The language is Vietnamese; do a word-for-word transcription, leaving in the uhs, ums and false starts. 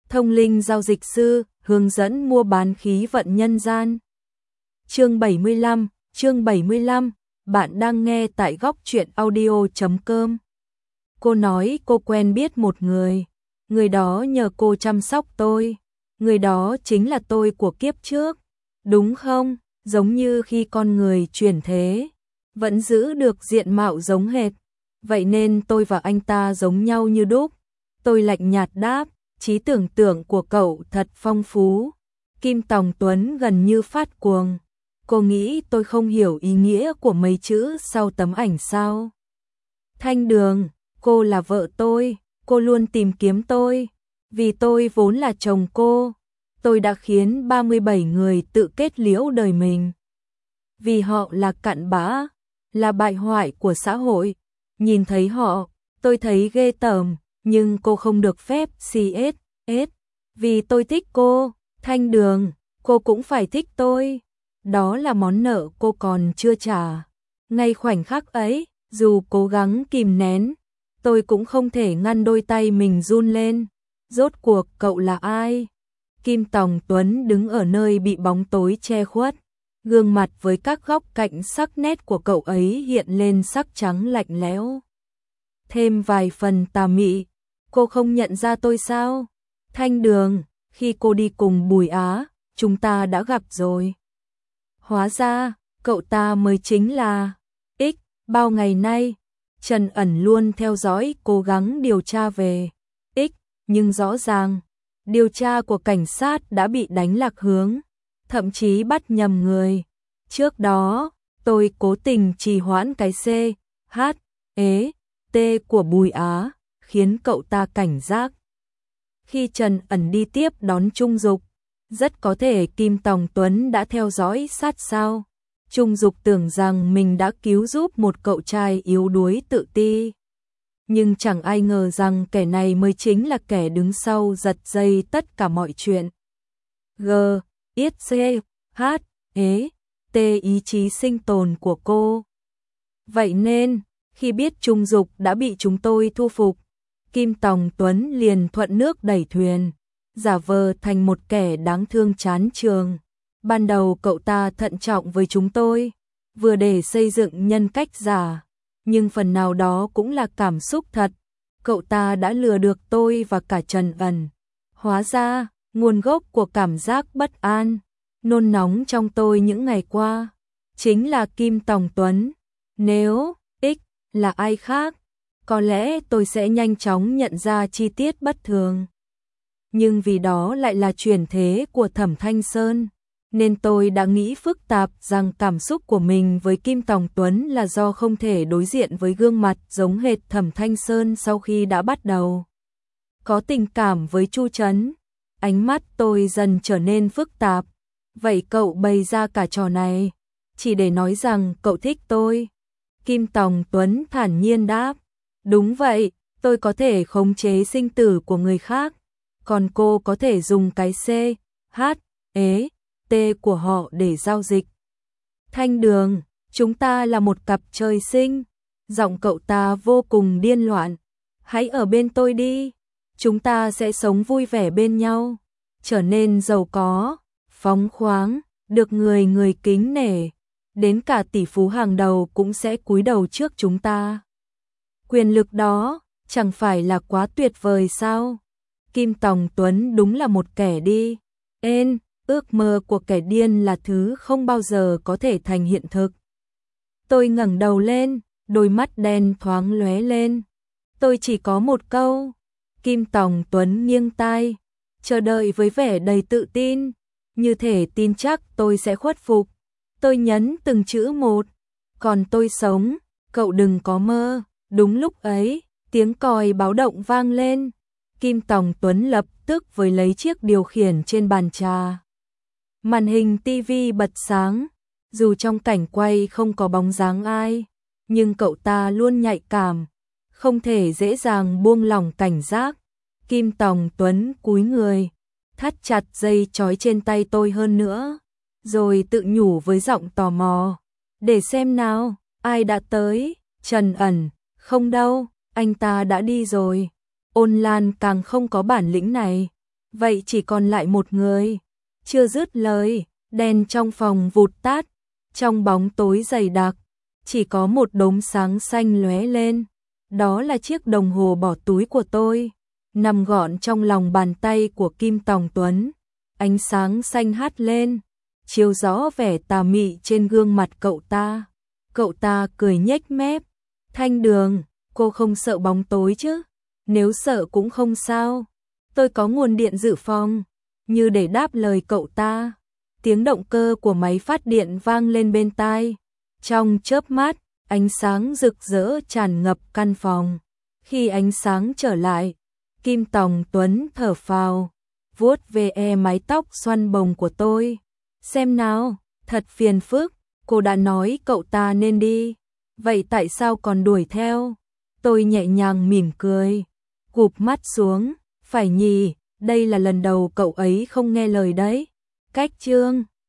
Thông linh giao dịch sư, hướng dẫn mua bán khí vận nhân gian. Chương bảy mươi lăm, chương bảy mươi lăm, bạn đang nghe tại góc truyện audio chấm com. Cô nói cô quen biết một người, người đó nhờ cô chăm sóc tôi, người đó chính là tôi của kiếp trước, đúng không? Giống như khi con người chuyển thế, vẫn giữ được diện mạo giống hệt, vậy nên tôi và anh ta giống nhau như đúc. Tôi lạnh nhạt đáp, trí tưởng tượng của cậu thật phong phú. Kim Tòng Tuấn gần như phát cuồng. Cô nghĩ tôi không hiểu ý nghĩa của mấy chữ sau tấm ảnh sao? Thanh Đường, cô là vợ tôi, cô luôn tìm kiếm tôi. Vì tôi vốn là chồng cô, tôi đã khiến ba mươi bảy người tự kết liễu đời mình. Vì họ là cặn bã, là bại hoại của xã hội. Nhìn thấy họ, tôi thấy ghê tởm, nhưng cô không được phép xê ét ét. Vì tôi thích cô, Thanh Đường, cô cũng phải thích tôi. Đó là món nợ cô còn chưa trả. Ngay khoảnh khắc ấy, dù cố gắng kìm nén, tôi cũng không thể ngăn đôi tay mình run lên. Rốt cuộc cậu là ai? Kim Tòng Tuấn đứng ở nơi bị bóng tối che khuất. Gương mặt với các góc cạnh sắc nét của cậu ấy hiện lên sắc trắng lạnh lẽo. Thêm vài phần tà mị. Cô không nhận ra tôi sao? Thanh Đường, khi cô đi cùng Bùi Á, chúng ta đã gặp rồi. Hóa ra, cậu ta mới chính là X. Bao ngày nay, Trần Ẩn luôn theo dõi cố gắng điều tra về X, nhưng rõ ràng, điều tra của cảnh sát đã bị đánh lạc hướng, thậm chí bắt nhầm người. Trước đó, tôi cố tình trì hoãn cái C, H, E, T của Bùi Á, khiến cậu ta cảnh giác. Khi Trần Ẩn đi tiếp đón Trung Dục, rất có thể Kim Tòng Tuấn đã theo dõi sát sao. Trung Dục tưởng rằng mình đã cứu giúp một cậu trai yếu đuối tự ti. Nhưng chẳng ai ngờ rằng kẻ này mới chính là kẻ đứng sau giật dây tất cả mọi chuyện. G, I, C, H, E, T ý chí sinh tồn của cô. Vậy nên, khi biết Trung Dục đã bị chúng tôi thu phục, Kim Tòng Tuấn liền thuận nước đẩy thuyền, giả vờ thành một kẻ đáng thương chán trường. Ban đầu cậu ta thận trọng với chúng tôi, vừa để xây dựng nhân cách giả, nhưng phần nào đó cũng là cảm xúc thật. Cậu ta đã lừa được tôi và cả Trần Ẩn. Hóa ra, nguồn gốc của cảm giác bất an, nôn nóng trong tôi những ngày qua, chính là Kim Tòng Tuấn. Nếu X là ai khác, có lẽ tôi sẽ nhanh chóng nhận ra chi tiết bất thường. Nhưng vì đó lại là chuyển thế của Thẩm Thanh Sơn, nên tôi đã nghĩ phức tạp rằng cảm xúc của mình với Kim Tòng Tuấn là do không thể đối diện với gương mặt giống hệt Thẩm Thanh Sơn sau khi đã bắt đầu có tình cảm với Chu Trấn. Ánh mắt tôi dần trở nên phức tạp. Vậy cậu bày ra cả trò này chỉ để nói rằng cậu thích tôi? Kim Tòng Tuấn thản nhiên đáp. Đúng vậy, tôi có thể khống chế sinh tử của người khác, còn cô có thể dùng cái C, H, E, T của họ để giao dịch. Thanh Đường, chúng ta là một cặp trời sinh. Giọng cậu ta vô cùng điên loạn. Hãy ở bên tôi đi, chúng ta sẽ sống vui vẻ bên nhau, trở nên giàu có, phóng khoáng, được người người kính nể, đến cả tỷ phú hàng đầu cũng sẽ cúi đầu trước chúng ta. Quyền lực đó, chẳng phải là quá tuyệt vời sao? Kim Tòng Tuấn đúng là một kẻ đi. Ên, ước mơ của kẻ điên là thứ không bao giờ có thể thành hiện thực. Tôi ngẩng đầu lên, đôi mắt đen thoáng lóe lên. Tôi chỉ có một câu. Kim Tòng Tuấn nghiêng tai, chờ đợi với vẻ đầy tự tin, như thể tin chắc tôi sẽ khuất phục. Tôi nhấn từng chữ một. Còn tôi sống, cậu đừng có mơ. Đúng lúc ấy, tiếng còi báo động vang lên. Kim Tòng Tuấn lập tức với lấy chiếc điều khiển trên bàn trà. Màn hình tivi bật sáng, dù trong cảnh quay không có bóng dáng ai, nhưng cậu ta luôn nhạy cảm, không thể dễ dàng buông lỏng cảnh giác. Kim Tòng Tuấn cúi người, thắt chặt dây trói trên tay tôi hơn nữa, rồi tự nhủ với giọng tò mò. Để xem nào, ai đã tới? Trần Ẩn. Không đâu, anh ta đã đi rồi. Ôn Lan càng không có bản lĩnh này. vậy chỉ còn lại một người. Chưa dứt lời, đèn trong phòng vụt tắt, trong bóng tối dày đặc, chỉ có một đốm sáng xanh lóe lên. Đó là chiếc đồng hồ bỏ túi của tôi, nằm gọn trong lòng bàn tay của Kim Tòng Tuấn. Ánh sáng xanh hắt lên, chiếu rõ vẻ tà mị trên gương mặt cậu ta. Cậu ta cười nhếch mép. Thanh Đường, cô không sợ bóng tối chứ? Nếu sợ cũng không sao. Tôi có nguồn điện dự phòng. Như để đáp lời cậu ta, tiếng động cơ của máy phát điện vang lên bên tai. Trong chớp mắt, ánh sáng rực rỡ tràn ngập căn phòng. Khi ánh sáng trở lại, Kim Tòng Tuấn thở phào, vuốt ve mái tóc xoăn bồng của tôi. Xem nào, thật phiền phức, cô đã nói cậu ta nên đi. Vậy tại sao còn đuổi theo? Tôi nhẹ nhàng mỉm cười, gục mắt xuống. Phải nhỉ, đây là lần đầu cậu ấy không nghe lời đấy. Cách chương